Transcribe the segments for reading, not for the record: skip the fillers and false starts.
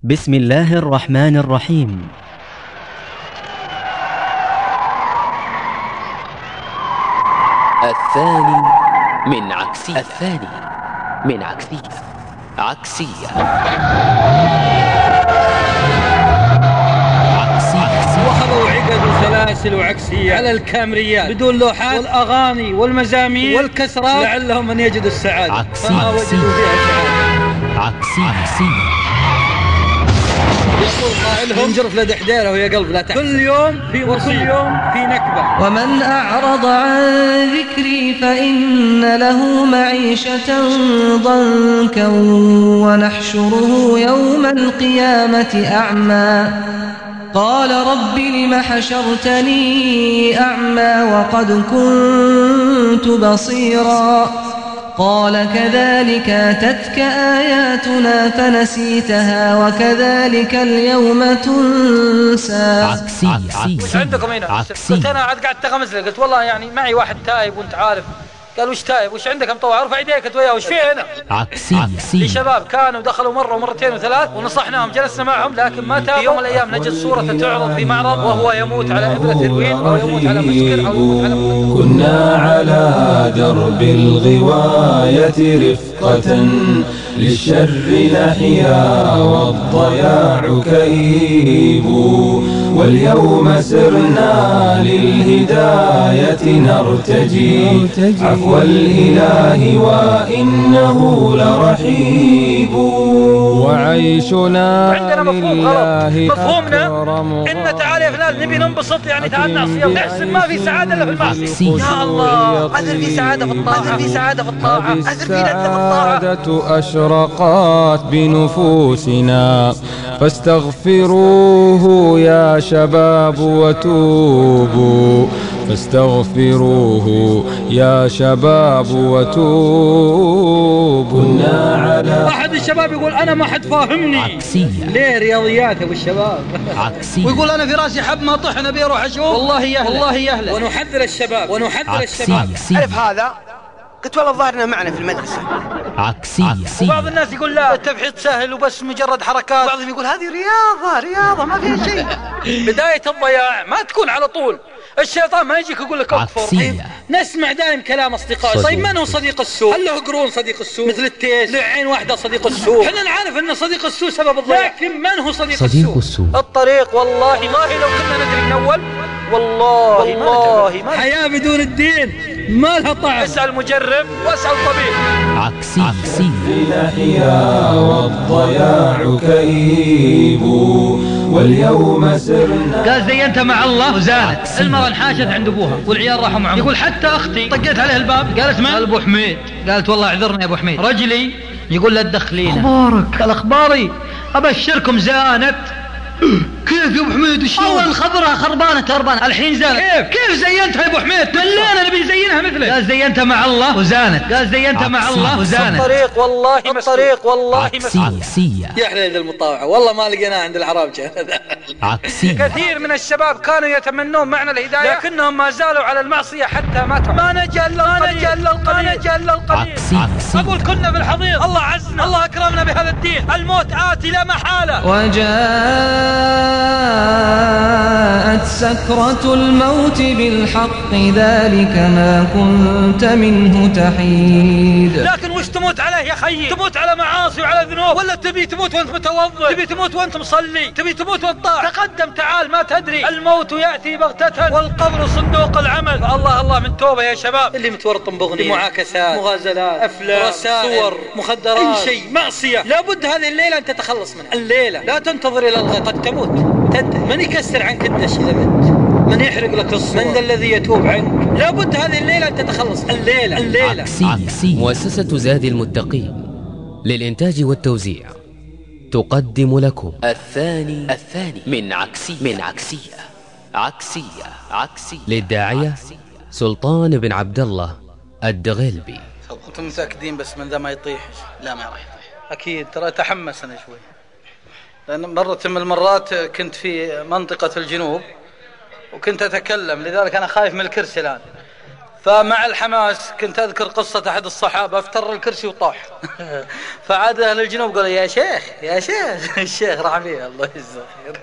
بسم الله الرحمن الرحيم. الثاني من عكسية. الثاني من عكسية. عكسية. وخذوا عقد وسلاسل وعكسية على الكامريات بدون لوحات والأغاني والمزامير والكسرات لعلهم أن يجدوا السعادة فما وجدوا فيها سعادة. عكسية. يقول قائلهم انجرف لدحديره ويا قلب لا تحزن، كل يوم في مصيبة، كل يوم في نكبة. ومن أعرض عن ذكري فإن له معيشة ضنكا ونحشره يوم القيامة أعمى قال رب لم حشرتني أعمى وقد كنت بصيرا قال كذلك أتتك آياتنا فنسيتها وكذلك اليوم تنسى. عكسية. عندكم هنا قلت أنا قاعد تغمز لك، قلت والله يعني معي واحد تايب وانت عارف. قال وش تايب وش عندك مطوع؟ ارفع يديك وياه وش فيه هنا؟ عكسية. في شباب كانوا دخلوا مرة ومرتين وثلاث ونصحناهم جلسنا معهم لكن ما تابوا. في يوم من الأيام نجد صورة تعرض في معرض وهو يموت على إبرة هيروين أو يموت على مسكر أو يموت على مخدر. كنا على درب الغواية رفقة للشر نحيا والضياع كئيب واليوم سرنا للهداية نرتجي عفو الإله وإنه لرحيب وعيشنا عندنا مفهوم غلط. مفهومنا إن تعالى يا فلان نبي ننبسط يعني تعال نعصي نحسب ما في سعادة إلا في المعصية. يا الله أثر في سعادة في الطاعة، أثر في سعادة في الطاعة، أثر في لذة في الطاعة. السعادة أشرقت بنفوسنا فاستغفروه يا شباب وتوبوا فاستغفروه يا شباب وتوبوا. كنا على أحد الشباب يقول أنا ما حد فاهمني. عكسية. ليه رياضيات أبو الشباب؟ عكسية. ويقول أنا في راسي حب ما طحن أبي أروح أشوف. والله يهله والله يهله. ونحذر الشباب ونحذر الشباب. عرف هذا؟ قلت والله ظاهرنا معنا في المدرسة. عكسية. وبعض الناس يقول لا التبحيث سهل وبس مجرد حركات، وبعضهم يقول هذه رياضة ما فيها شيء. بداية الضياع ما تكون على طول. الشيطان ما يجيك يقول لك اكفر. طيب نسمع دائم كلام اصدقائي. طيب من هو صديق السوء؟ هل له قرون صديق السوء مثل التيس له عين واحدة صديق السوء؟ احنا نعرف ان صديق السوء سبب الضياع، لكن من هو صديق السوء؟ الطريق والله لو كنا ندري من اول والله ما حياة بدون الدين ما لها طعم. اسأل مجرب واسأل طبيب. عكسية. نحيا والضياع كئيب واليوم سرنا. قال زينت مع الله وزانت. المرأة انحاشت عند ابوها والعيال راحوا معهم. يقول حتى اختي طقيت عليه الباب قالت من؟ قال ابو حميد. قالت والله اعذرني يا ابو حميد. رجلي يقول لا تدخلينا. اخبارك؟ قال اخباري ابشركم زانت. كيف يا ابو حميد؟ وش اول خبرها خربانه تربانه الحين زانت. كيف زينتها يا ابو حميد؟ ملينا نبي نزينها مثلك. قال زينت مع الله وزانت. قال زينت مع الله وزانت. الطريق والله عكسية. يا حليل المطاوعه والله ما لقيناه عند العرابجه. عكسية. كثير من الشباب كانوا يتمنون معنى الهدايه لكنهم ما زالوا على المعصيه حتى ماتوا. ما نجا الا القليل. اقول كنا في الحضيض الله عزنا الله اكرمنا بهذا الدين. الموت آتي لا محاله. وجاءت سكرة الموت بالحق ذلك ما كنت منه تحيد. لكن وش تموت عليه يا خيي؟ تموت على معاصي وعلى ذنوب ولا تبي تموت وانت متوضئ؟ تبي تموت وانت مصلي؟ تبي تموت وانت طاع؟ تقدم تعال ما تدري. الموت يأتي بغتة والقبر صندوق العمل. الله من توبة يا شباب. اللي متورط بغنية معاكسات مغازلات افلام صور مخدرات اي شيء معصية لابد هذه الليلة ان تتخلص منها. الليلة لا تنتظر الى الغد قد تموت. من يكسر عنك الدش اذا مت؟ من يحرق لك الصور؟ من ذا الذي يتوب عنك؟ لابد هذه الليلة ان تتخلص. الليلة. عكسية. مؤسسة زاد المتقين للإنتاج والتوزيع تقدم لكم الثاني من عكسية. عكسية. للداعية سلطان بن عبد الله الدغيلبي. كنتم متأكدين بس من ذا ما يطيح؟ لا ما راح يطيح أكيد. ترى تحمس أنا شوي لأن مرة من المرات كنت في منطقة الجنوب وكنت أتكلم لذلك أنا خايف من الكرسي الآن. فمع الحماس كنت أذكر قصة أحد الصحابة افتر الكرسي وطاح فعاد أهل الجنوب قالوا يا شيخ يا شيخ الشيخ راح فيه الله يجزاه خير.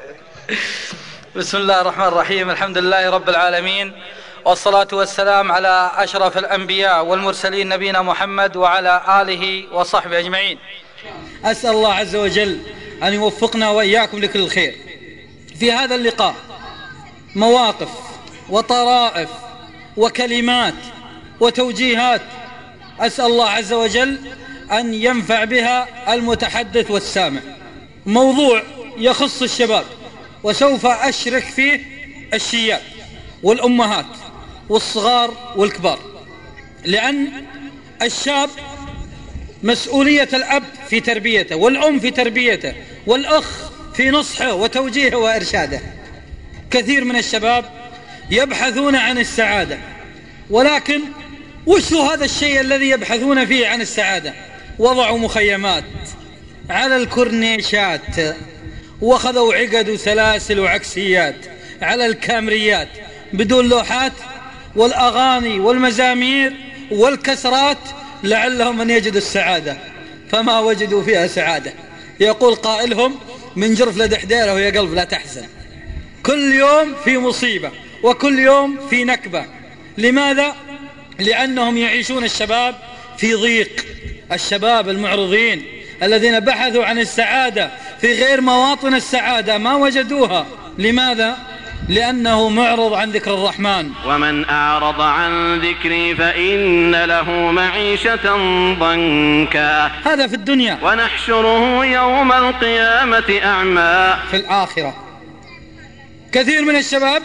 بسم الله الرحمن الرحيم. الحمد لله رب العالمين، والصلاة والسلام على أشرف الأنبياء والمرسلين نبينا محمد وعلى آله وصحبه أجمعين. أسأل الله عز وجل أن يوفقنا وإياكم لكل الخير. في هذا اللقاء مواقف وطرائف وكلمات وتوجيهات أسأل الله عز وجل أن ينفع بها المتحدث والسامع. موضوع يخص الشباب، وسوف أشرك فيه الشياب والأمهات والصغار والكبار، لأن الشاب مسؤولية الأب في تربيته والأم في تربيته والأخ في نصحه وتوجيهه وإرشاده. كثير من الشباب يبحثون عن السعادة، ولكن وش هو هذا الشيء الذي يبحثون فيه عن السعادة؟ وضعوا مخيمات على الكورنيشات، وخذوا عقد وسلاسل وعكسيات على الكامريات بدون لوحات، والأغاني والمزامير والكسرات لعلهم أن يجدوا السعادة، فما وجدوا فيها سعادة. يقول قائلهم من جرف لدحديره ويا قلب لا تحزن. كل يوم في مصيبة وكل يوم في نكبة. لماذا؟ لأنهم يعيشون الشباب في ضيق. الشباب المعرضين الذين بحثوا عن السعادة في غير مواطن السعادة ما وجدوها. لماذا؟ لأنه معرض عن ذكر الرحمن. ومن أعرض عن ذكري فإن له معيشة ضنكا. هذا في الدنيا. ونحشره يوم القيامة أعمى. في الآخرة كثير من الشباب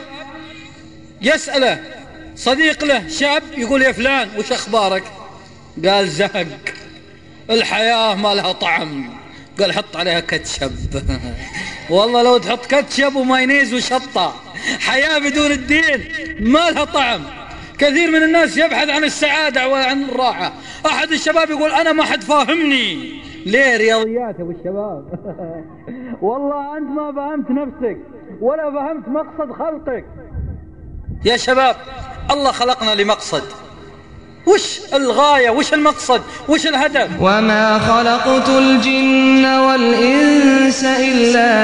يسأله صديق له شاب يقول يا فلان وش أخبارك؟ قال زهق، الحياة ما لها طعم. قال حط عليها كاتشب. والله لو تحط كاتشب ومايونيز وشطة، حياة بدون الدين ما لها طعم. كثير من الناس يبحث عن السعادة وعن الراحة. أحد الشباب يقول أنا ما حد فاهمني. ليه؟ رياضيات يا ابو الشباب. والله أنت ما فهمت نفسك ولا فهمت مقصد خلقك. يا شباب الله خلقنا لمقصد. وش الغاية؟ وش المقصد؟ وش الهدف؟ وما خلقت الجن والإنس إلا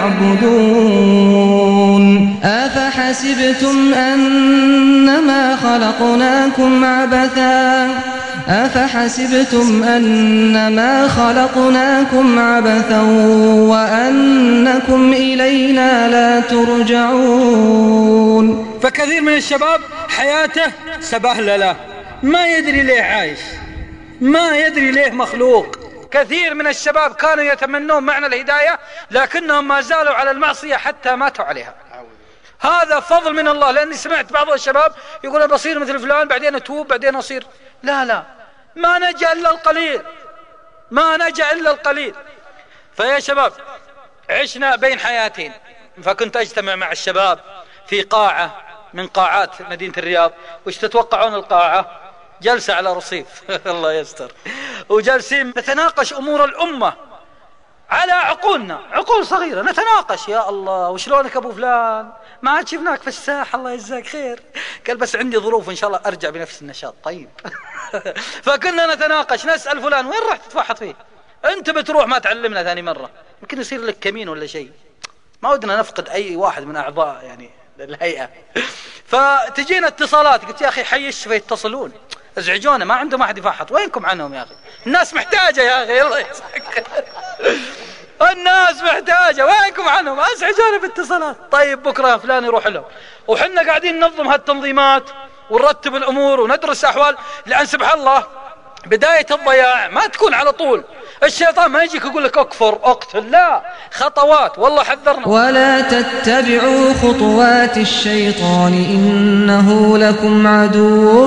ليعبدون أفحسبتم أنما خلقناكم عبثا وأنكم إلينا لا ترجعون. فكثير من الشباب حياته سبهللة، ما يدري ليه عايش، ما يدري ليه مخلوق. كثير من الشباب كانوا يتمنون معنى الهداية لكنهم ما زالوا على المعصية حتى ماتوا عليها. هذا فضل من الله. لأني سمعت بعض الشباب يقول بصير مثل فلان بعدين أتوب بعدين أصير. لا، ما نجا إلا القليل، ما نجا إلا القليل. فيا شباب عشنا بين حياتين. فكنت أجتمع مع الشباب في قاعة من قاعات مدينة الرياض. وش تتوقعون القاعة؟ جلسة على رصيف. الله يستر. وجلسين نتناقش أمور الأمة على عقولنا، عقول صغيرة نتناقش. يا الله وشلونك أبو فلان؟ ما عاد شفناك في الساحة الله يجزاك خير. قال بس عندي ظروف إن شاء الله أرجع بنفس النشاط. طيب. فكنا نتناقش نسأل فلان وين راح تتفحط فيه؟ أنت بتروح ما تعلمنا ثاني مرة، يمكن يصير لك كمين ولا شيء. ما ودنا نفقد أي واحد من أعضاء يعني الهيئة. فتجينا اتصالات، قلت يا أخي حي الشفا يتصلون ازعجونا، ما عندهم أحد يفحط. وينكم عنهم يا أخي؟ الناس محتاجة يا أخي. الله يسعدك. الناس محتاجة، وينكم عنهم؟ ازعجونا باتصالات. طيب بكرة فلان يروح لهم، وحنا قاعدين ننظم هالتنظيمات ونرتب الأمور وندرس أحوال. لأن سبحان الله بداية الضياع ما تكون على طول. الشيطان ما يجيك يقول لك اكفر اقتل، لا، خطوات. والله حذرنا ولا تتبعوا خطوات الشيطان إنه لكم عدو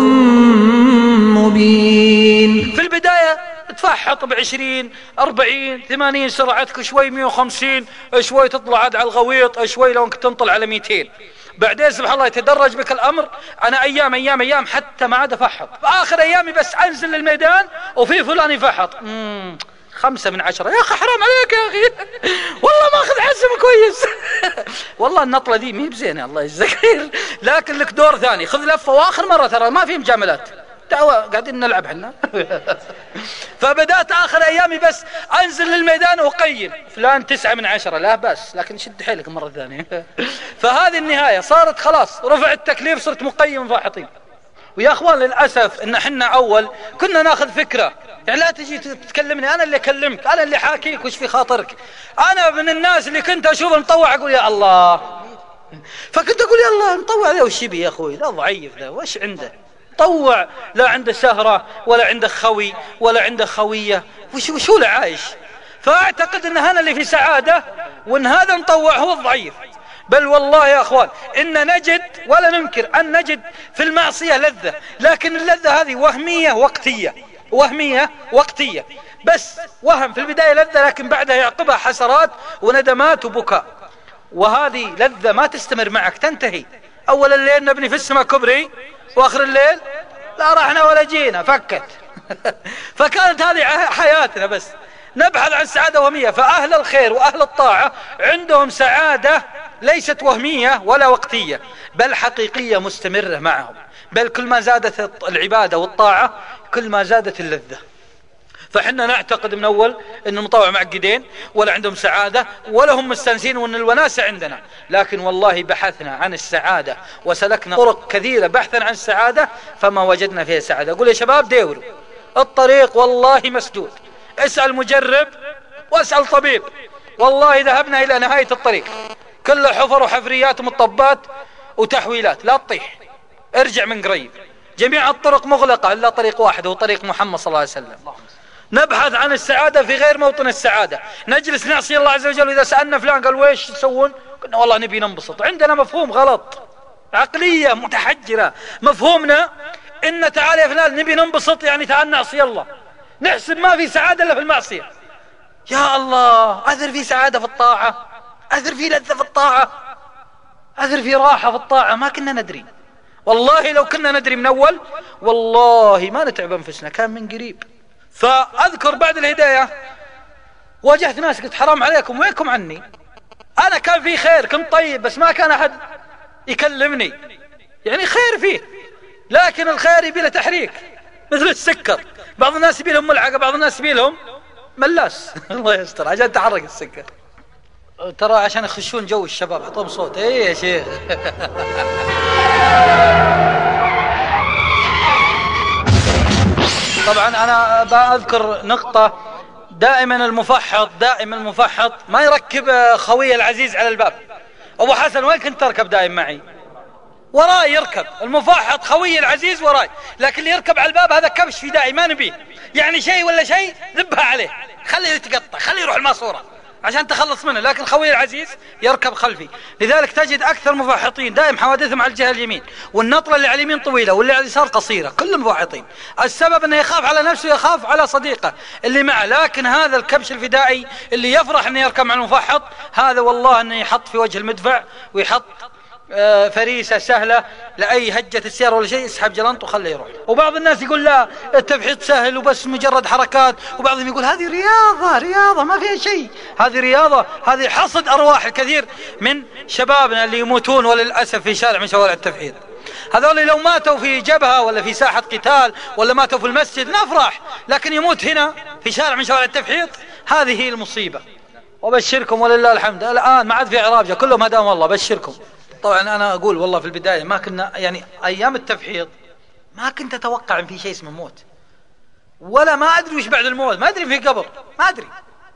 مبين. في البداية تفحط ب20 40 80 سرعتك، شوي 150، شوي تطلع عاد على الغويط، شوي لو انك تنطل على 200. بعدين سبحان الله يتدرج بك الأمر. أنا أيام حتى ما عاد أفحط. آخر أيامي بس أنزل للميدان وفي فلان يفحط 5 من 10. يا أخي حرام عليك يا أخي، والله ما أخذ حزم كويس. والله النطلة دي مي بزينة الله يجزاك خير، لكن لك دور ثاني، خذ لفة وآخر مرة ترى ما في مجاملات، دعوة قاعدين نلعب حنا. فبدأت آخر أيامي بس أنزل للميدان وأقيم فلان 9 من 10، لا بس لكن شد حيلك مرة ثانية. فهذه النهاية، صارت خلاص رفع التكليف، صرت مقيم فاحطين. ويا أخوان للأسف إن حنا أول كنا ناخذ فكرة، يعني لا تجي تكلمني، أنا اللي أكلمك، أنا اللي حاكيك وش في خاطرك. أنا من الناس اللي كنت أشوف المطوع أقول يا الله، فكنت أقول يا الله المطوع ذا وش بي يا أخوي، ذا ضعيف ذا وش عنده طوع، لا عنده سهرة ولا عنده خوي ولا عنده خوية، وش هو عايش. فأعتقد أن هذا اللي في سعادة، وأن هذا مطوع هو الضعيف. بل والله يا أخوان إن نجد ولا ننكر أن نجد في المعصية لذة، لكن اللذة هذه وهمية وقتية، وهمية وقتية بس، وهم في البداية لذة، لكن بعدها يعقبها حسرات وندمات وبكاء، وهذه لذة ما تستمر معك، تنتهي. أول الليل نبني في السماء كبري، وآخر الليل لا رحنا ولا جينا، فكت. فكانت هذه حياتنا، بس نبحث عن سعادة وهمية. فأهل الخير وأهل الطاعة عندهم سعادة ليست وهمية ولا وقتية، بل حقيقية مستمرة معهم، بل كل ما زادت العبادة والطاعة كل ما زادت اللذة. فحنا نعتقد من أول أن المطوع معقدين ولا عندهم سعادة ولا هم مستانسين، وأن الوناسة عندنا، لكن والله بحثنا عن السعادة وسلكنا طرق كثيرة بحثا عن السعادة فما وجدنا فيها سعادة. أقول يا شباب دوروا الطريق، والله مسدود، اسأل مجرب واسأل طبيب، والله ذهبنا إلى نهاية الطريق، كل حفر وحفريات ومطبات وتحويلات، لا تطيح، ارجع من قريب، جميع الطرق مغلقة إلا طريق واحد، هو طريق محمد صلى الله عليه وسلم. نبحث عن السعادة في غير موطن السعادة، نجلس نعصي الله عز وجل، وإذا سألنا فلان قال ويش تسوون، قلنا والله نبي ننبسط. عندنا مفهوم غلط، عقلية متحجرة، مفهومنا إن تعال يا فلان نبي ننبسط يعني تعال نعصي الله، نحسب ما في سعادة إلا في المعصية. يا الله، أثر في سعادة في الطاعة، أثر في لذة في الطاعة، أثر في راحة في الطاعة، ما كنا ندري. والله لو كنا ندري من أول والله ما نتعب أنفسنا، كان من قريب. فأذكر بعد الهداية واجهت ناس قلت حرام عليكم وينكم عني، أنا كان في خير كنت طيب، بس ما كان أحد يكلمني، يعني خير فيه، لكن الخير يبي له تحريك مثل السكر، بعض الناس يبي لهم ملعقة، بعض الناس يبي لهم ملاس. الله يستر عشان تحرك السكر، ترى عشان يخشون جو الشباب اعطوهم صوت. ايه يا شيخ. طبعا انا بأذكر نقطة، دائما المفحط ما يركب خوي العزيز على الباب. ابو حسن وين كنت تركب دائما معي؟ وراي يركب المفحط خوي العزيز وراي، لكن اللي يركب على الباب هذا كبش فدائي ما نبيه، يعني شيء ولا شيء ذبها عليه، خليه يتقطع، خليه يروح الماسورة عشان تخلص منه، لكن خوي العزيز يركب خلفي. لذلك تجد أكثر مفحطين دائم حوادثهم على الجهة اليمين، والنطرة اللي على اليمين طويلة واللي على اليسار قصيرة، كلهم مفحطين. السبب أنه يخاف على نفسه ويخاف على صديقه اللي معه، لكن هذا الكبش الفدائي اللي يفرح أنه يركب مع المفحط، هذا والله أنه يحط في وجه المدفع ويحط فريسة سهلة لأي هجة السيارة ولا شيء، يسحب جلنط وخليه يروح. وبعض الناس يقول لا التفحيط سهل وبس مجرد حركات، وبعضهم يقول هذه رياضة ما فيها شيء، هذه رياضة، هذه حصد أرواح الكثير من شبابنا اللي يموتون وللأسف في شارع من شوارع التفحيط. هذول لو ماتوا في جبهة ولا في ساحة قتال ولا ماتوا في المسجد نفرح، لكن يموت هنا في شارع من شوارع التفحيط، هذه هي المصيبة. وبشركم ولله الحمد الآن ما عاد في عرابجة، كلهم هداهم الله، بشركم. طبعا أنا أقول والله في البداية ما كنا، يعني أيام التفحيط ما كنت أتوقع أن في شيء اسمه موت، ولا ما أدري وش بعد الموت، ما أدري في قبر، ما أدري.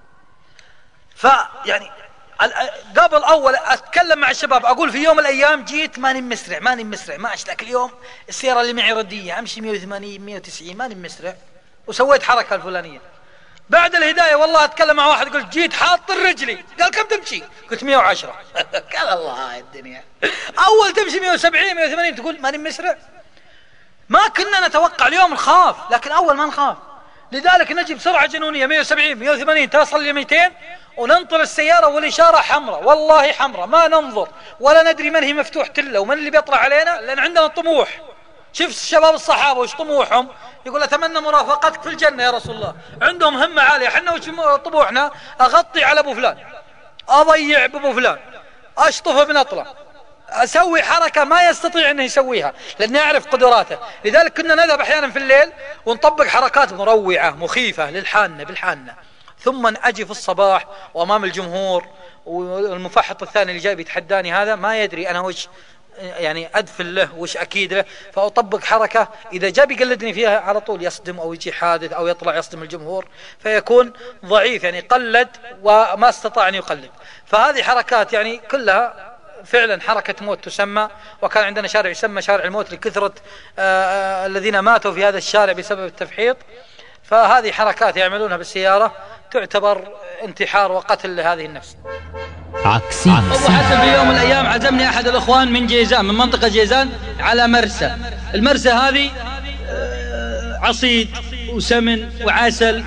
فيعني قبل أول أتكلم مع الشباب أقول في يوم من الأيام جيت ماني مسرع ما أشتاك اليوم السيارة اللي معي ردية أمشي 180 190 ماني مسرع، وسويت حركة الفلانية. بعد الهداية والله أتكلم مع واحد قلت جيت حاط رجلي، قال كم تمشي؟ قلت 110. قال الله الدنيا، أول تمشي 170 180 تقول ماني مسرع. ما كنا نتوقع، اليوم نخاف لكن أول ما نخاف، لذلك نجي بسرعة جنونية 170 180 تصل ل 200 وننطر السيارة والإشارة حمراء، والله حمراء، ما ننظر ولا ندري من هي مفتوح تلة ومن اللي بيطلع علينا، لأن عندنا طموح. شوف شباب الصحابة وش طموحهم، يقول أتمنى مرافقتك في الجنة يا رسول الله، عندهم همة عالية. حنا وش طموحنا؟ أغطي على أبو فلان، أضيع بأبو فلان، أشطفه بنطلة، أسوي حركة ما يستطيع أنه يسويها لأني أعرف قدراته. لذلك كنا نذهب أحيانا في الليل ونطبق حركات مروعة مخيفة للحانة بالحانة، ثم أجي في الصباح وأمام الجمهور والمفحط الثاني اللي جاي بيتحداني هذا ما يدري أنا وش يعني أدفل له وش أكيد له، فأطبق حركة إذا جاء بيقلدني فيها على طول يصدم أو يجي حادث أو يطلع يصدم الجمهور فيكون ضعيف، يعني قلد وما استطاع أن يقلد. فهذه حركات يعني كلها فعلا حركة موت تسمى. وكان عندنا شارع يسمى شارع الموت لكثرة الذين ماتوا في هذا الشارع بسبب التفحيط. فهذه حركات يعملونها بالسيارة تعتبر انتحار وقتل لهذه النفس. عكسي. أبو حسن في يوم من الأيام عزمني أحد الأخوان من جيزان، من منطقة جيزان، على مرسى. المرسى هذه عصيد وسمن وعسل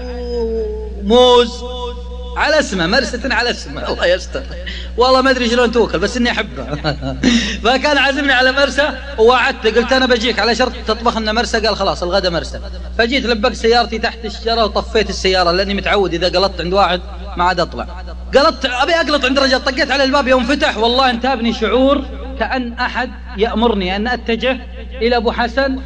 وموز على اسمه، مرسة على اسمه، الله يستر والله ما أدري شلون توكل بس إني أحبه. فكان عزمني على مرسى ووعدته قلت أنا بجيك على شرط تطبخ لنا مرسى، قال خلاص الغدا مرسى. فجيت لبقت سيارتي تحت الشجرة وطفيت السيارة لأني متعود إذا قلطت عند واحد ما عاد أطلع. قلطت أبي أقلط عند رجال، طقيت على الباب يوم فتح والله انتابني شعور كأن أحد يأمرني أن أتجه إلى أبو حسن.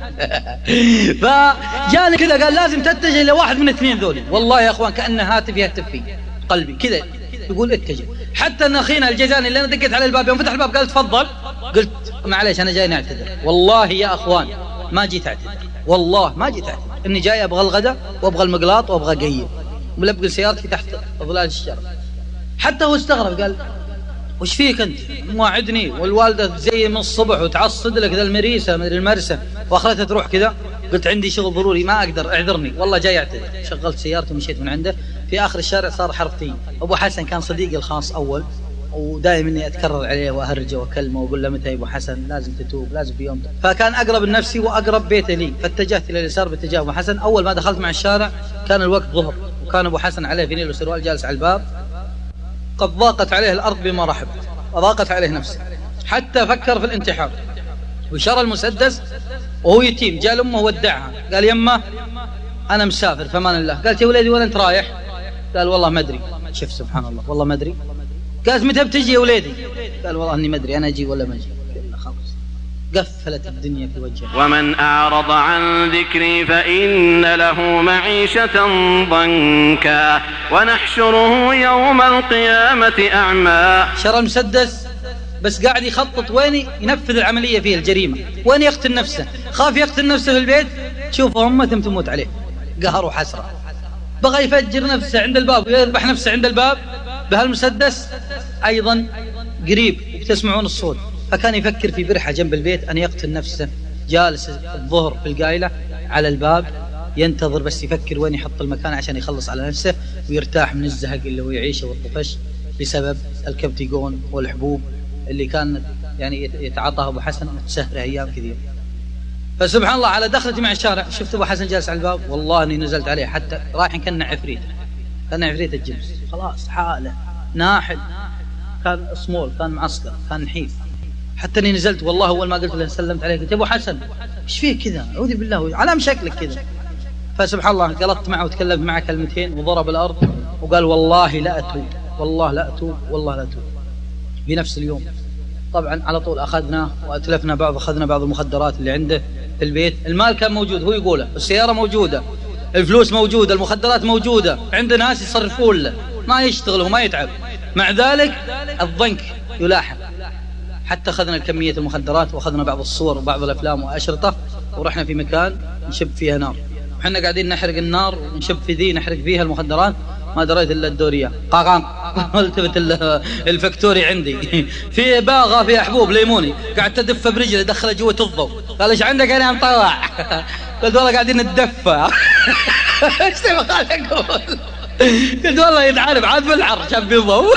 فجاني كذا قال لازم تتجه إلى واحد من الاثنين ذولي. والله يا أخوان كأن هاتف يهتف في قلبي كذا يقول اتجه. حتى أن أخينا الجيزاني اللي أنا دقيت على الباب يوم فتح الباب قال تفضل، قلت معليش أنا جاي نعتذر والله يا أخوان ما جيت أعتذر، والله ما جيت أعتذر، إني جاي أبغى الغداء وأبغى المقلاط وأبغى قيم ملبق سيارتي تحت ظلال الشجرة. حتى هو استغرب قال وش فيك أنت؟ موعدني والوالدة زي من الصبح وتعصد لك ذا المريسة من المرسى وأخرتها تروح كذا. قلت عندي شغل ضروري ما أقدر اعذرني والله جاي أعتذر. شغلت سيارتي ومشيت من عنده. في آخر الشارع صار حرفتين. أبو حسن كان صديقي الخاص أول ودائما إني أتكرر عليه وأهرجه وأكلمه وأقول له متى يا أبو حسن لازم تتوب لازم في يوم. فكان أقرب لنفسي وأقرب بيته لي، فاتجهت إلى اليسار باتجاه أبو حسن. أول ما دخلت مع الشارع كان الوقت ظهر وكان أبو حسن عليه فينيل وسروال جالس على الباب، قد ضاقت عليه الأرض بما رحب وضاقت عليه نفسه حتى فكر في الانتحار وشرى المسدس وهو يتيم. جاء لأمه ودعها قال يمه أنا مسافر فمان الله. قالت يا ولدي وين أنت رايح؟ قال والله ما أدري. شوف سبحان الله والله ما أدري. قالت متى بتجي يا ولدي؟ قال والله إني ما أدري أنا أجي ولا ما أجي. خلاص قفلت الدنيا في وجهه. ومن أعرض عن ذكري فإن له معيشة ضنكا ونحشره يوم القيامة أعمى. شرى المسدس بس قاعد يخطط وين ينفذ العملية فيه الجريمة، وين يقتل نفسه. خاف يقتل نفسه في البيت تشوفه أمه تموت عليه قهر وحسرة. بغى يفجر نفسه عند الباب ويذبح نفسه عند الباب بهالمسدس أيضا قريب وتسمعون الصوت. فكان يفكر في برحة جنب البيت أن يقتل نفسه، جالس الظهر في القايلة على الباب ينتظر بس يفكر وين يحط المكان عشان يخلص على نفسه ويرتاح من الزهق اللي هو يعيشه والطفش بسبب الكبتيجون والحبوب اللي كان يعني يتعاطاها أبو حسن متسهرة أيام كثير. فسبحان الله على دخلتي مع الشارع شفت أبو حسن جالس على الباب والله أني نزلت عليه حتى رايح كان عفريت، كان عفريت الجبس خلاص حاله ناحل، كان صمول كان معسكر كان نحيف. حتى اني نزلت والله اول ما قلت له سلمت عليه قلت يا ابو حسن ايش فيك كذا اعوذ بالله على شكلك كذا. فسبحان الله قلطت معه وتكلمت معه كلمتين وضرب الارض وقال والله لا اتوب والله لا اتوب والله لا اتوب. بنفس اليوم طبعا على طول اخذناه واتلفنا بعض، اخذنا بعض المخدرات اللي عنده في البيت. المال كان موجود هو يقوله، السياره موجوده، الفلوس موجوده، المخدرات موجوده، عنده ناس يصرفون له ما يشتغل وما يتعب، مع ذلك الضنك يلاحق. حتى أخذنا كمية المخدرات وأخذنا بعض الصور وبعض الأفلام وأشرطة ورحنا في مكان نشب فيها نار، وحنا قاعدين نحرق النار ونشب في ذي نحرق فيها المخدرات ما دريت إلا الدورية قاقان التفت الفكتوري عندي في باغة فيها حبوب ليموني قاعد تدف برجلي دخل جوة الضوء. قال ايش عندك انا مطلع؟ قلت والله قاعدين نتدفى. ايش تبغى اقول؟ قلت والله يتعارف عاد بالعر شاف بالضوء.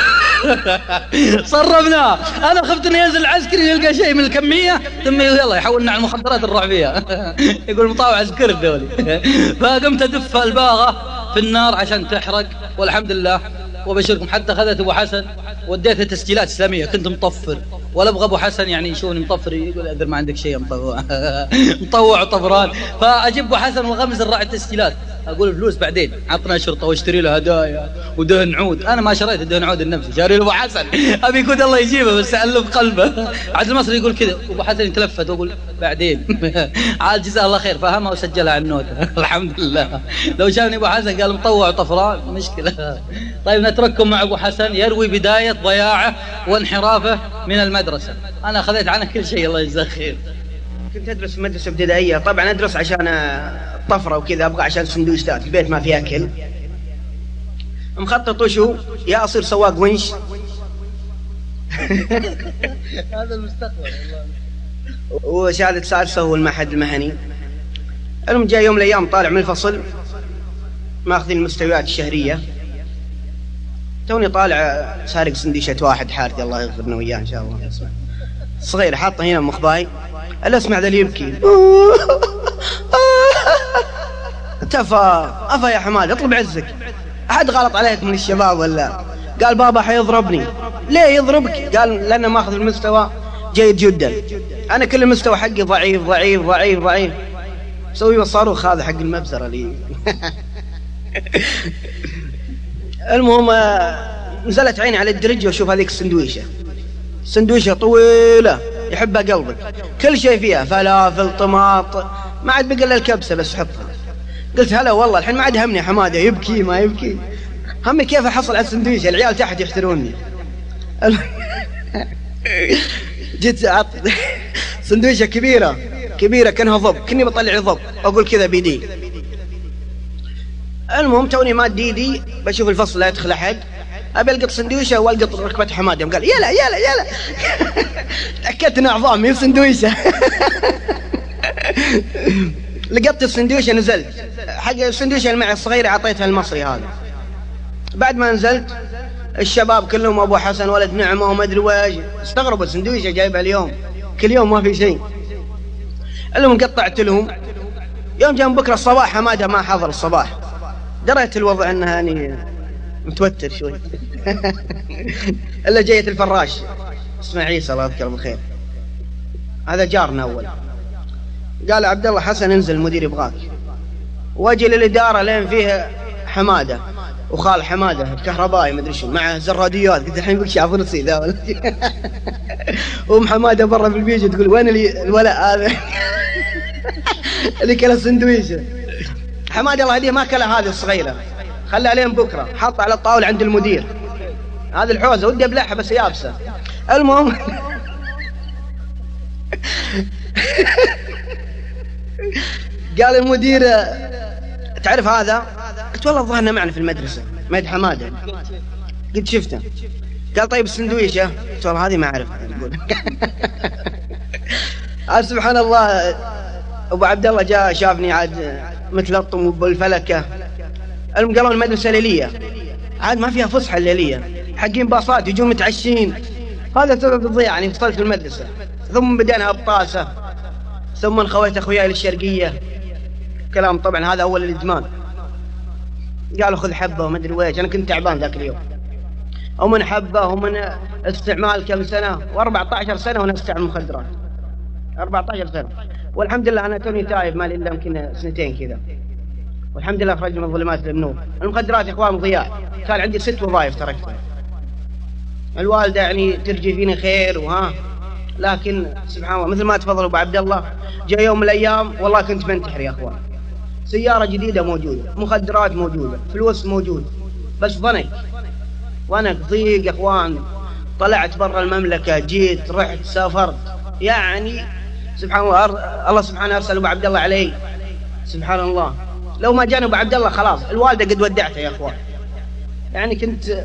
صرفناه. انا خفت انه ينزل العسكري يلقى شيء من الكميه ثم يلا يحولنا على المخدرات نروح فيها. يقول مطاوع عسكري الدولي. فقمت ادف الباغه في النار عشان تحرق والحمد لله. وبشركم حتى اخذت ابو حسن وديته تسجيلات اسلاميه كنت مطفر ولا ابغى ابو حسن يعني يشوفني مطفر يقول اذر ما عندك شيء مطوع مطوع وطفران. فاجيب ابو حسن وغمز الراعي التسجيلات أقول فلوس بعدين، عطنا شرطة واشتري له هدايا ودهن عود. أنا ما شريت دهن عود لنفسي، شاري له أبو حسن، أبي يكون الله يجيبه بس ألف قلبه. عاد المصري يقول كذا، أبو حسن يتلفت وأقول بعدين. عاد جزاه الله خير، فهمها وسجلها على النوتة. الحمد لله. لو شافني أبو حسن قال مطوع وطفران مشكلة. طيب نترككم مع أبو حسن يروي بداية ضياعه وانحرافه من المدرسة. أنا أخذت عنه كل شيء الله يجزاه خير. كنت أدرس في مدرسة ابتدائية، طبعا أدرس عشان الطفرة وكذا، أبغى عشان سندويشتات، البيت ما فيه أكل. مخطط وشو يا أصير سواق ونش. هذا المستقبل والله. وشهادة سادسة هو المعهد المهني. المهم جاء يوم من الأيام طالع من الفصل ماخذين المستويات الشهرية، توني طالع سارق سندويشة واحد حارتي الله يغفرنا وياه إن شاء الله، صغير حاطه هنا مخباي، ألا أسمع ذا اللي يبكي. تفا أفا يا حماد اطلب عزك، أحد غلط عليك من الشباب ولا؟ قال بابا حيضربني. ليه يضربك؟ قال لأنه ماخذ المستوى جيد جدا، أنا كل المستوى حقي ضعيف ضعيف ضعيف ضعيف. سوي الصاروخ هذا حق المبزرة لي. المهم نزلت عيني على الدرج واشوف هذيك السندويشة، سندويشة طويلة يحبها قلبك، كل شيء فيها فلافل طماط، ما عاد بقى الا الكبسة بس حطها. قلت هلا والله الحين ما عاد همني حمادة يبكي ما يبكي، همي كيف احصل على السندويشة، العيال تحت يحتروني. جيت سندويشة كبيرة كبيرة كأنها ضب، كني بطلع ضب اقول كذا بيدي. المهم توني ماد ايدي بشوف الفصل لا يدخل احد، ابي القط سندويشه والقط ركبه حماده، قال يلا يلا يلا. تاكدت عظام من سندويشه. لقطت السندويشه نزلت حق السندويشه المعي الصغيره اعطيتها المصري هذا. بعد ما نزلت الشباب كلهم ابو حسن ولد نعمه وما ادري ويش، استغربوا السندويشه جايبها اليوم، كل يوم ما في شيء. المهم قطعت لهم. يوم جاء بكره الصباح حماده ما حضر الصباح، دريت الوضع انها يعني متوتر شوي. الا جيت الفراش اسمه عيسى الله يذكره بالخير، هذا جارنا اول، قال عبد الله حسن انزل المدير يبغاك. واجي للاداره لين فيها حماده وخال حماده كهربائي مدري شو معه زراديات، قلت الحين بك شافوا نصي ذا ولا. ام حماده برا في البيج تقول وين الولاء هذا اللي كلا سندويشه. حماده الله يهديه ما كلا هذه الصغيره، خلى عليهم بكره، حط على الطاوله عند المدير. هذه الحوزه ودي ابلعها بس يابسه. المهم قال المدير تعرف هذا؟ قلت والله ظهرنا معنا في المدرسه ميد حماده، قلت شفته. قال طيب السندويشه؟ قلت والله هذه ما اعرفها. عاد سبحان الله ابو عبد الله جاء شافني عاد متلطم بالفلكه. قالوا المدرسه ليليه، عاد ما فيها فسحه الليليه، حقين باصات يجون متعشين، هذا سبب الضياع. يعني فصلت في المدرسه، ثم بدينا بطاسه، ثم انخويت اخوياي للشرقيه، كلام طبعا هذا اول الادمان. قالوا خذ حبه وما ادري ويش، انا كنت تعبان ذاك اليوم، ومن حبه ومن استعمال كم سنه، و14 سنه وانا استعمل مخدرات، 14 سنه. والحمد لله انا توني تايب مالي الا يمكن سنتين كذا، والحمد لله خرجنا من الظلمات للنور. المخدرات يا اخوان ضياع، كان عندي 6 وظائف تركتها. الوالده يعني ترجي فيني خير وها، لكن سبحان الله مثل ما تفضل ابو عبد الله، جاء يوم من الايام والله كنت بنتحر يا اخوان. سياره جديده موجوده، مخدرات موجوده، فلوس موجود، بس ضنك وانا ضيق يا اخوان. طلعت برا المملكه، جيت رحت سافرت، يعني سبحان الله الله سبحانه ارسل ابو عبد الله علي. سبحان الله لو ما جاني ابو عبد الله خلاص الوالده قد ودعتها يا اخوان. يعني كنت،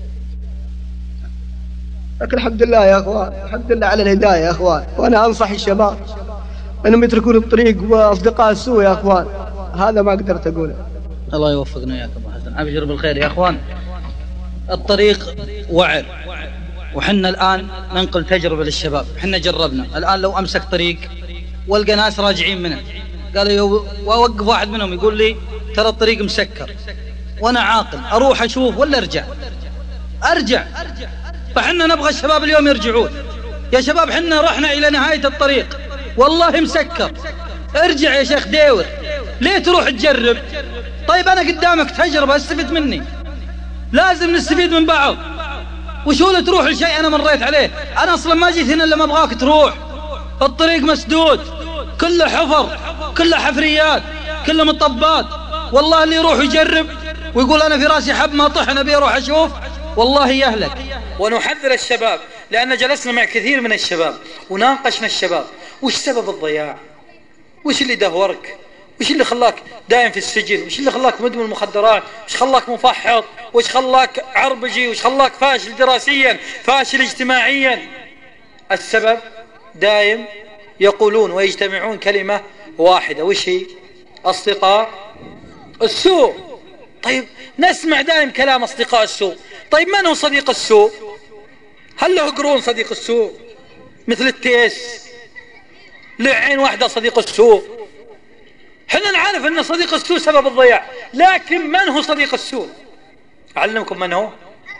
لكن الحمد لله يا اخوان، الحمد لله على الهدايه يا اخوان. وانا انصح الشباب انهم يتركون الطريق واصدقاء السوء يا اخوان، هذا ما قدرت اقوله. الله يوفقنا وياك ابو حسن، ابشر بالخير يا اخوان. الطريق وعر، وحنا الان ننقل تجربه للشباب. حنا جربنا الان، لو امسك طريق والقى ناس راجعين منه، قال واوقف واحد منهم يقول لي ترى الطريق مسكر، وانا عاقل اروح اشوف ولا ارجع. فحنا نبغى الشباب اليوم يرجعون. يا شباب حنا رحنا الى نهايه الطريق والله مسكر، ارجع يا شيخ ديور، ليه تروح تجرب؟ طيب أنا قدامك تجربة، استفد مني، لازم نستفيد من بعض. وشو اللي تروح لشيء أنا مريت عليه؟ أنا أصلا ما جيت هنا إلا ما أبغاك تروح. الطريق مسدود، كله حفر، كله حفريات، كله مطبات. والله اللي يروح يجرب ويقول أنا في راسي حب ما طحن أبي أروح أشوف، والله يهلك. ونحذر الشباب، لأن جلسنا مع كثير من الشباب وناقشنا الشباب، وش سبب الضياع؟ وش اللي دهورك؟ وش اللي خلاك دائم في السجن؟ وش اللي خلاك مدمن المخدرات؟ وش خلاك مفحط؟ وش خلاك عربجي؟ وش خلاك فاشل دراسيا، فاشل اجتماعيا؟ السبب دائم يقولون ويجتمعون كلمة واحدة، وش هي؟ أصدقاء السوء. طيب نسمع دائم كلام أصدقاء السوء. طيب من هو صديق السوء؟ هل له قرون صديق السوء مثل التيس؟ له عين واحدة صديق السوء. حنا نعرف أن صديق السوء سبب الضياع، لكن من هو صديق السوء؟ أعلمكم من هو.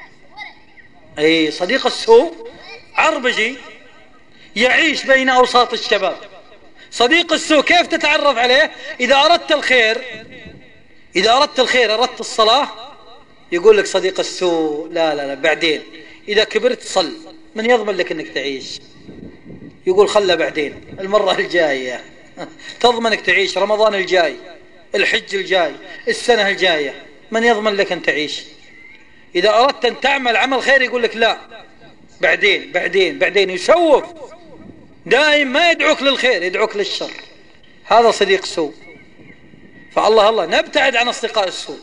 أي صديق السوء عربجي يعيش بين أوساط الشباب. صديق السوء كيف تتعرف عليه؟ إذا أردت الخير، إذا أردت الخير، أردت الصلاة، يقول لك صديق السوء لا لا لا بعدين، إذا كبرت صل، من يضمن لك أنك تعيش؟ يقول خله بعدين، المرة الجاية تضمنك تعيش، رمضان الجاي، الحج الجاي، السنة الجاية، من يضمن لك أن تعيش؟ إذا أردت أن تعمل عمل خير يقول لك لا بعدين بعدين بعدين، يسوف دائم، ما يدعوك للخير، يدعوك للشر. هذا صديق سوء. فالله الله نبتعد عن أصدقاء السوء.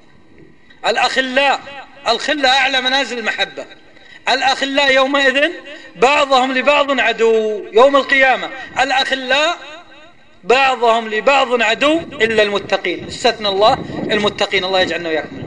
الأخلاء، الخلة أعلى منازل المحبة. الأخلاء يومئذ بعضهم لبعض عدو، يوم القيامة الأخلاء بعضهم لبعض عدو إلا المتقين، استثنى الله المتقين، الله يجعلنا وياكم.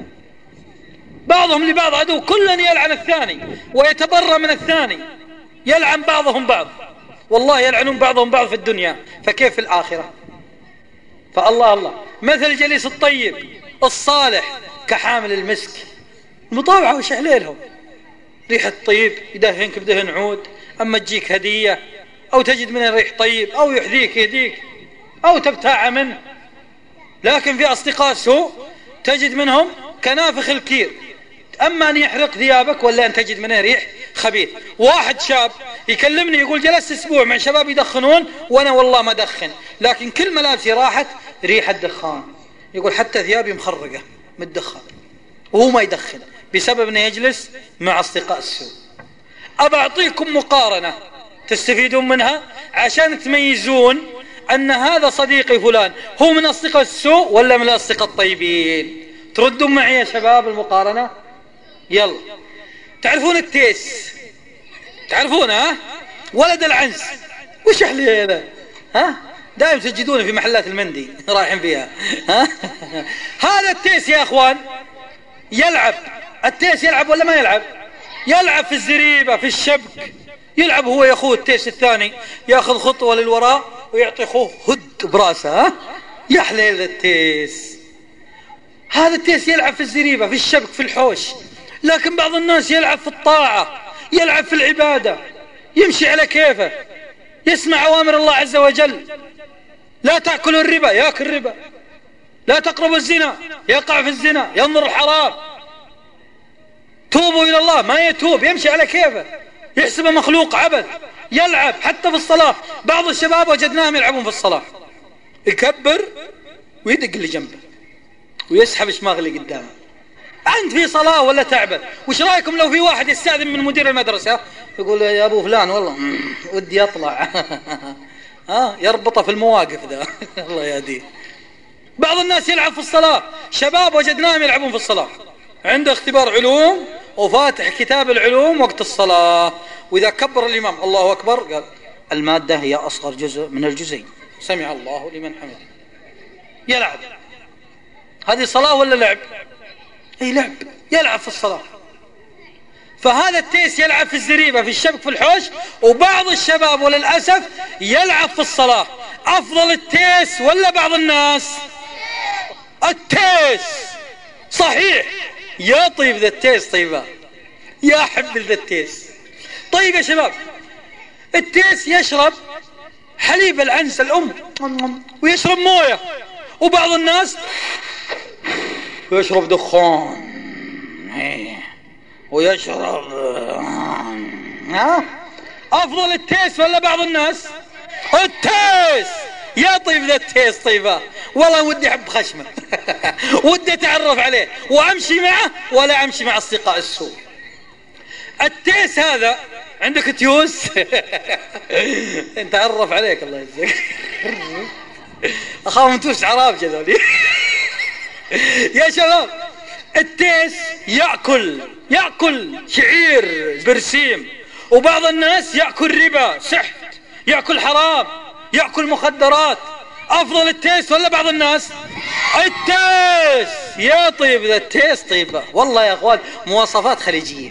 بعضهم لبعض عدو، كل يلعن الثاني ويتبرى من الثاني، يلعن بعضهم بعض، والله يلعنون بعضهم بعض في الدنيا، فكيف في الآخرة؟ فالله الله مثل الجليس الطيب الصالح كحامل المسك. المطاوعة وش عليهم؟ ريحة طيب يدهنك بدهن عود، أما تجيك هدية أو تجد منه ريح طيب أو يحذيك يهديك أو تبتاع منه. لكن في أصدقاء سوء تجد منهم كنافخ الكير، أما أن يحرق ثيابك ولا أن تجد منه ريح خبيث. واحد شاب يكلمني يقول جلست أسبوع مع شباب يدخنون وأنا والله ما أدخن، لكن كل ملابسي راحت ريحة دخان. يقول حتى ثيابي مخرقة من الدخان، وهو ما يدخن بسبب أنه يجلس مع أصدقاء السوء. أبى أعطيكم مقارنة تستفيدون منها عشان تميزون أن هذا صديقي فلان هو من أصدقاء السوء ولا من الأصدقاء الطيبين. تردون معي يا شباب المقارنة؟ يلا. تعرفون التيس؟ تعرفونه؟ ولد العنس، وش حليله؟ دائما تجدونه في محلات المندي رايحين فيها. هذا التيس يا أخوان يلعب. التيس يلعب ولا ما يلعب؟ يلعب في الزريبة، في الشبك، يلعب هو يا أخوه. التيس الثاني يأخذ خطوة للوراء ويعطي أخوه هد براسه. يا حليل التيس. هذا التيس يلعب في الزريبة، في الشبك، في الحوش. لكن بعض الناس يلعب في الطاعة، يلعب في العبادة، يمشي على كيفه، يسمع أوامر الله عز وجل. لا تأكلوا الربا، يأكل ربا. لا تقربوا الزنا، يقع في الزنا، ينظر الحرام. توبوا إلى الله، ما يتوب، يمشي على كيفه، يحسب مخلوق عبث، يلعب حتى في الصلاة. بعض الشباب وجدناهم يلعبون في الصلاة، يكبر ويدق اللي جنبه ويسحب شماغ اللي قدامه. أنت في صلاة ولا تعبث؟ وش رأيكم لو في واحد يستأذن من مدير المدرسة يقول يا أبو فلان والله ودي أطلع يربطه في المواقف ذا. الله يهديه. بعض الناس يلعب في الصلاة. شباب وجدناهم يلعبون في الصلاة، عنده اختبار علوم وفاتح كتاب العلوم وقت الصلاة، وإذا كبر الإمام الله أكبر قال المادة هي أصغر جزء من الجزئين، سمع الله لمن حمده. يلعب. هذه صلاة ولا لعب؟ أي لعب، يلعب في الصلاة. فهذا التيس يلعب في الزريبة، في الشبك، في الحوش. وبعض الشباب وللأسف يلعب في الصلاة. أفضل التيس ولا بعض الناس؟ التيس صحيح. يا طيب ذا التيس طيبة، يا حب ذا التيس. طيب يا شباب، التيس يشرب حليب العنس الأم ويشرب موية، وبعض الناس ويشرب دخان ويشرب أفضل التيس ولا بعض الناس؟ التيس. يا طيب ذا التيس طيبة، والله ودي أحب خشمه ودي أتعرف عليه وأمشي معه ولا أمشي مع أصدقاء السوء. التيس هذا عندك تيوس انت عرف عليك الله يجزاك أخاف من توس عراب جذولي يا شباب. التيس يأكل شعير برسيم، وبعض الناس يأكل ربا سحت، يأكل حرام، يأكل مخدرات. أفضل التيس ولا بعض الناس؟ التيس. يا طيب ذا التيس طيبة والله يا أخوان، مواصفات خليجية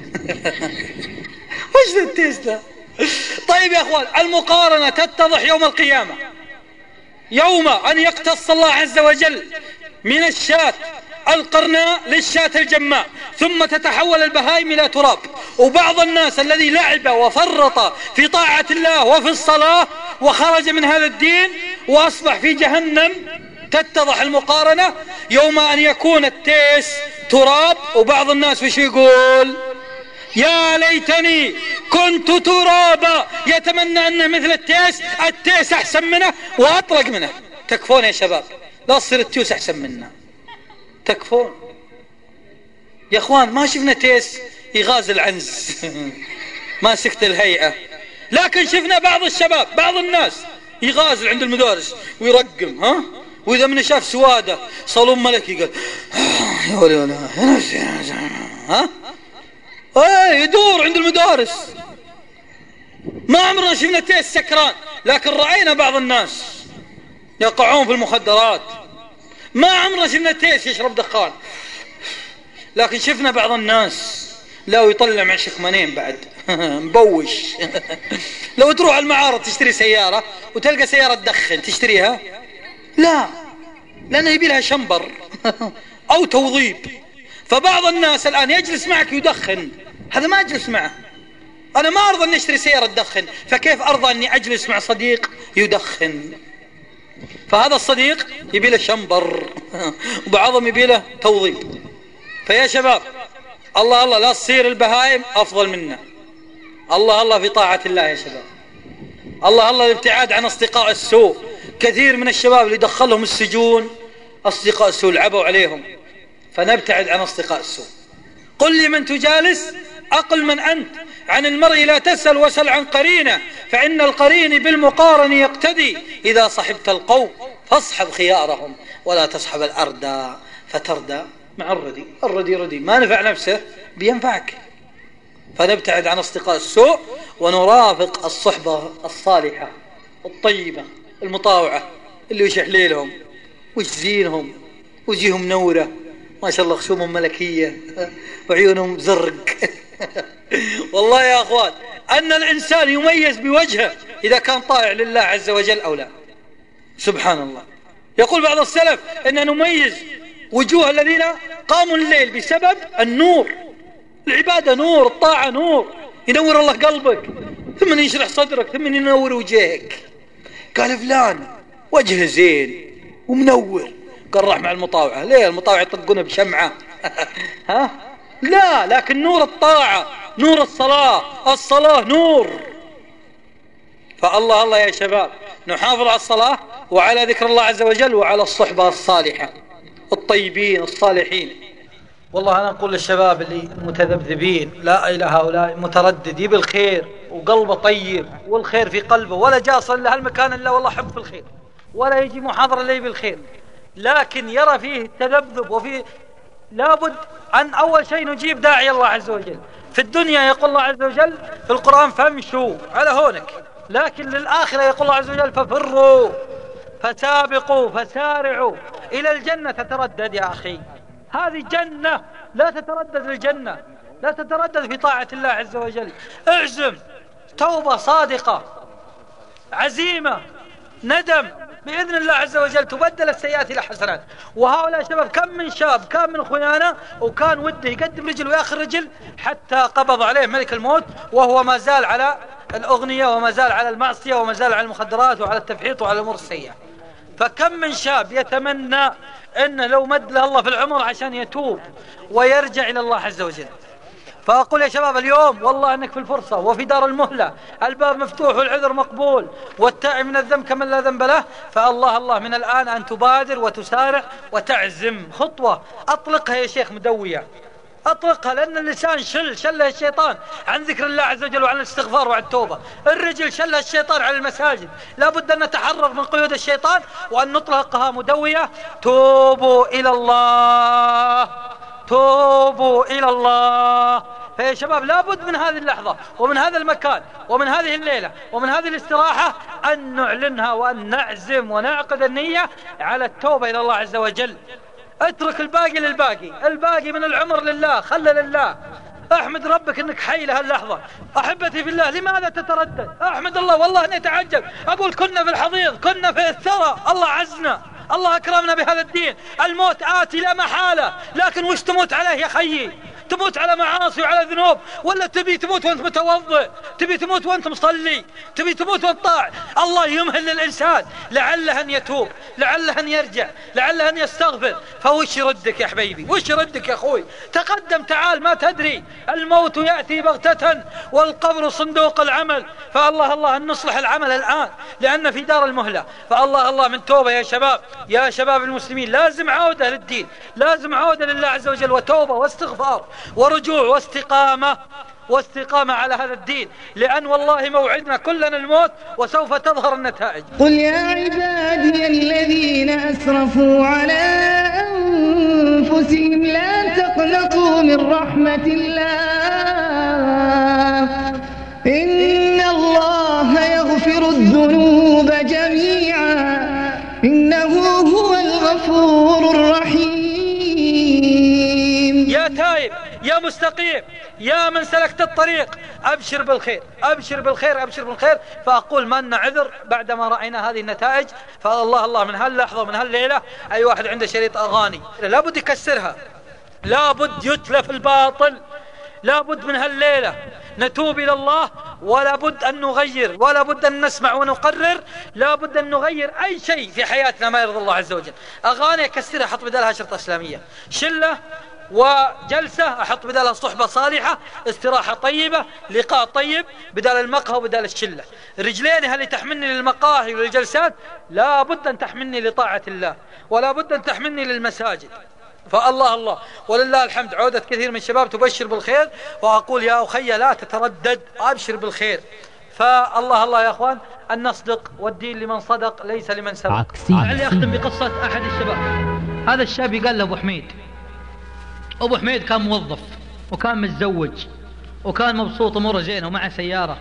وش ذا التيس ده؟ طيب يا أخوان، المقارنة تتضح يوم القيامة، يوم أن يقتص الله عز وجل من الشاة القرناء للشاة الجماء، ثم تتحول البهائم إلى تراب. وبعض الناس الذي لعب وفرط في طاعة الله وفي الصلاة وخرج من هذا الدين وأصبح في جهنم، تتضح المقارنة يوم أن يكون التيس تراب. وبعض الناس وش يقول؟ يا ليتني كنت ترابا، يتمنى أنه مثل التيس أحسن منه وأطلق منه. تكفون يا شباب، لا تصير التيس أحسن منه، تكفون يا أخوان. ما شفنا تيس يغاز العنز ما سكت الهيئة، لكن شفنا بعض الشباب بعض الناس يغازل عند المدارس ويرقم وإذا من شاف سوادة صالون ملكي قال يا ولي يدور عند المدارس. ما عمرنا شفنا تيس سكران، لكن رأينا بعض الناس يقعون في المخدرات. ما عمرنا شفنا تيس يشرب دخان، لكن شفنا بعض الناس لا يطلع مع شكمانين بعد مبوش لو تروح المعارض تشتري سيارة وتلقى سيارة تدخن تشتريها؟ لا، لأنه يبي لها شمبر أو توظيب. فبعض الناس الآن يجلس معك يدخن، هذا ما أجلس معه. أنا ما أرضى أن أشتري سيارة تدخن، فكيف أرضى أني أجلس مع صديق يدخن؟ فهذا الصديق يبي له شمبر وبعضهم يبي له توظيب. فيا شباب الله لا تصير البهائم أفضل منا. الله في طاعة الله يا شباب. الله الابتعاد عن أصدقاء السوء. كثير من الشباب اللي دخلهم السجون أصدقاء السوء لعبوا عليهم، فنبتعد عن أصدقاء السوء. قل لي من تجالس أقل من أنت، عن المرء لا تسأل وسل عن قرينه، فإن القرين بالمقارن يقتدي. إذا صحبت القوم فاصحب خيارهم ولا تصحب الأردى فتردى مع الردي. الردي ما نفع نفسه بينفعك. فنبتعد عن أصدقاء السوء ونرافق الصحبة الصالحة الطيبة المطاوعة اللي وش حليلهم وش زينهم وجيهم نورة ما شاء الله، خشومهم ملكية وعيونهم زرق والله يا أخوان أن الإنسان يميز بوجهه إذا كان طائع لله عز وجل أو لا. سبحان الله. يقول بعض السلف أن نميز وجوه الذين قاموا الليل بسبب النور. العبادة نور، الطاعة نور، ينور الله قلبك ثم يشرح صدرك ثم ينور وجهك. قال فلان وجهه زين ومنور، قال راح مع المطاوعة. ليه المطاوعة يطقونه بشمعة لا، لكن نور الطاعة، نور الصلاة نور. فالله يا شباب نحافظ على الصلاة وعلى ذكر الله عز وجل وعلى الصحبة الصالحة الطيبين الصالحين. والله أنا أقول للشباب اللي متذبذبين لا إلى هؤلاء متردد يبي الخير وقلبه طيب والخير في قلبه، ولا جاصل لهالمكان إلا والله حب في الخير، ولا يجي محاضرة اللي يبي الخير، لكن يرى فيه التذبذب وفيه لابد أن أول شيء نجيب داعي الله عز وجل. في الدنيا يقول الله عز وجل في القرآن فامشوا على هونك، لكن للآخرة يقول الله عز وجل ففروا فسابقوا فسارعوا إلى الجنة. تتردد يا أخي، هذه جنة، لا تتردد للجنة، لا تتردد في طاعة الله عز وجل. اعزم توبة صادقة، عزيمة، ندم، بإذن الله عز وجل تبدل السيئات إلى حسنات. وهؤلاء شباب كم من شاب كان من خيانة وكان وده يقدم رجل ويأخر رجل حتى قبض عليه ملك الموت وهو ما زال على الأغنية وما زال على المعصية وما زال على المخدرات وعلى التفحيط وعلى الأمور السيئة. فكم من شاب يتمنى أن لو مد له الله في العمر عشان يتوب ويرجع إلى الله عز وجل. فأقول يا شباب اليوم والله أنك في الفرصة وفي دار المهلة، الباب مفتوح والعذر مقبول، والتائب من الذنب كمن لا ذنب له. فالله الله من الآن أن تبادر وتسارع وتعزم خطوة. أطلقها يا شيخ مدوية، أطلقها، لأن اللسان شله الشيطان عن ذكر الله عز وجل وعن الاستغفار وعن التوبة. الرجل شله الشيطان على المساجد. لا بد أن نتحرر من قيود الشيطان وأن نطلقها مدوية. توبوا إلى الله، توبوا إلى الله. فيا شباب لا بد من هذه اللحظة ومن هذا المكان ومن هذه الليلة ومن هذه الاستراحة أن نعلنها وأن نعزم ونعقد النية على التوبة إلى الله عز وجل. اترك الباقي للباقي، الباقي من العمر لله، خلى لله. احمد ربك انك حي لها اللحظة. احبتي في الله، لماذا تتردد؟ احمد الله والله اني اتعجب، اقول كنا في الحضيض، كنا في الثرى، الله عزنا، الله اكرمنا بهذا الدين. الموت آتي لا محالة، لكن وش تموت عليه يا خيي؟ تموت على معاصي وعلى ذنوب، ولا تبي تموت وانت متوضئ؟ تبي تموت وانت مصلي؟ تبي تموت وانت طاع؟ الله يمهل للإنسان لعله أن يتوب، لعله أن يرجع، لعله أن يستغفر. فوش يردك يا حبيبي؟ وش يردك يا أخوي؟ تقدم تعال، ما تدري الموت يأتي بغتة والقبر صندوق العمل. فالله الله أن نصلح العمل الآن لأن في دار المهلة. فالله الله من توبة يا شباب، يا شباب المسلمين، لازم عودة للدين، لازم عودة لله عز وجل وتوبة واستغفار ورجوع واستقامة على هذا الدين، لأن والله موعدنا كلنا الموت وسوف تظهر النتائج. قل يا عبادي الذين أسرفوا على أنفسهم لا تقنطوا من رحمة الله إن الله يغفر الذنوب جميعا إنه هو الغفور الرحيم. يا تائب، يا مستقيم، يا من سلكت الطريق، أبشر بالخير، أبشر بالخير، أبشر بالخير. فأقول ما لنا عذر بعدما رأينا هذه النتائج. فالله الله من هاللحظة ومن هالليلة أي واحد عنده شريط أغاني لابد يكسرها، لابد يتلف الباطل، لابد من هالليلة نتوب إلى الله، ولا بد أن نغير، ولا بد أن نسمع ونقرر، لا بد أن نغير أي شيء في حياتنا ما يرضي الله عز وجل. أغاني أكسرها، أحط بدالها شرطة إسلامية، شلة وجلسة أحط بدالها صحبة صالحة، استراحة طيبة، لقاء طيب، بدال المقهى وبدال الشلة. رجلينها اللي تحملني للمقاهي وللجلسات لا بد أن تحملني لطاعة الله، ولا بد أن تحملني للمساجد. فالله الله ولله الحمد عودة كثير من الشباب تبشر بالخير. وأقول يا أخي لا تتردد، أبشر بالخير. فالله الله يا أخوان أن نصدق، والدين لمن صدق ليس لمن سبق. لعلي أختم بقصة أحد الشباب. هذا الشاب قال له أبو حميد. أبو حميد كان موظف وكان متزوج وكان مبسوط أموره زينة ومعه سيارة.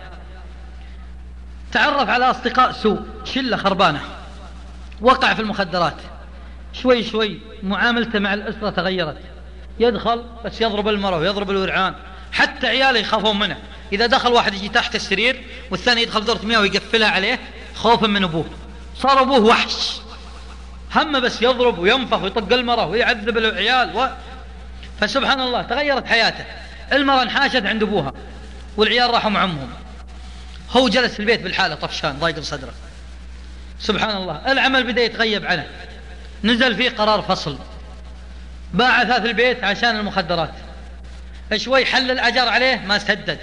تعرف على أصدقاء سوء، شلة خربانة، وقع في المخدرات. شوي شوي معاملته مع الأسرة تغيرت، يدخل بس يضرب المرأة ويضرب الورعان، حتى عياله يخافون منه. إذا دخل واحد يجي تحت السرير والثاني يدخل دورة مياه ويقفلها عليه خوفا من أبوه. صار أبوه وحش، هم بس يضرب وينفخ ويطق المرأة ويعذب العيال فسبحان الله تغيرت حياته. المرأة انحاشت عند أبوها والعيال راحوا مع أمهم، هو جلس في البيت بالحالة طفشان ضايق صدره. سبحان الله العمل بدأ يتغيب عنه، نزل فيه قرار فصل، باع أثاث البيت عشان المخدرات. شوي حل الأجر عليه ما سدد،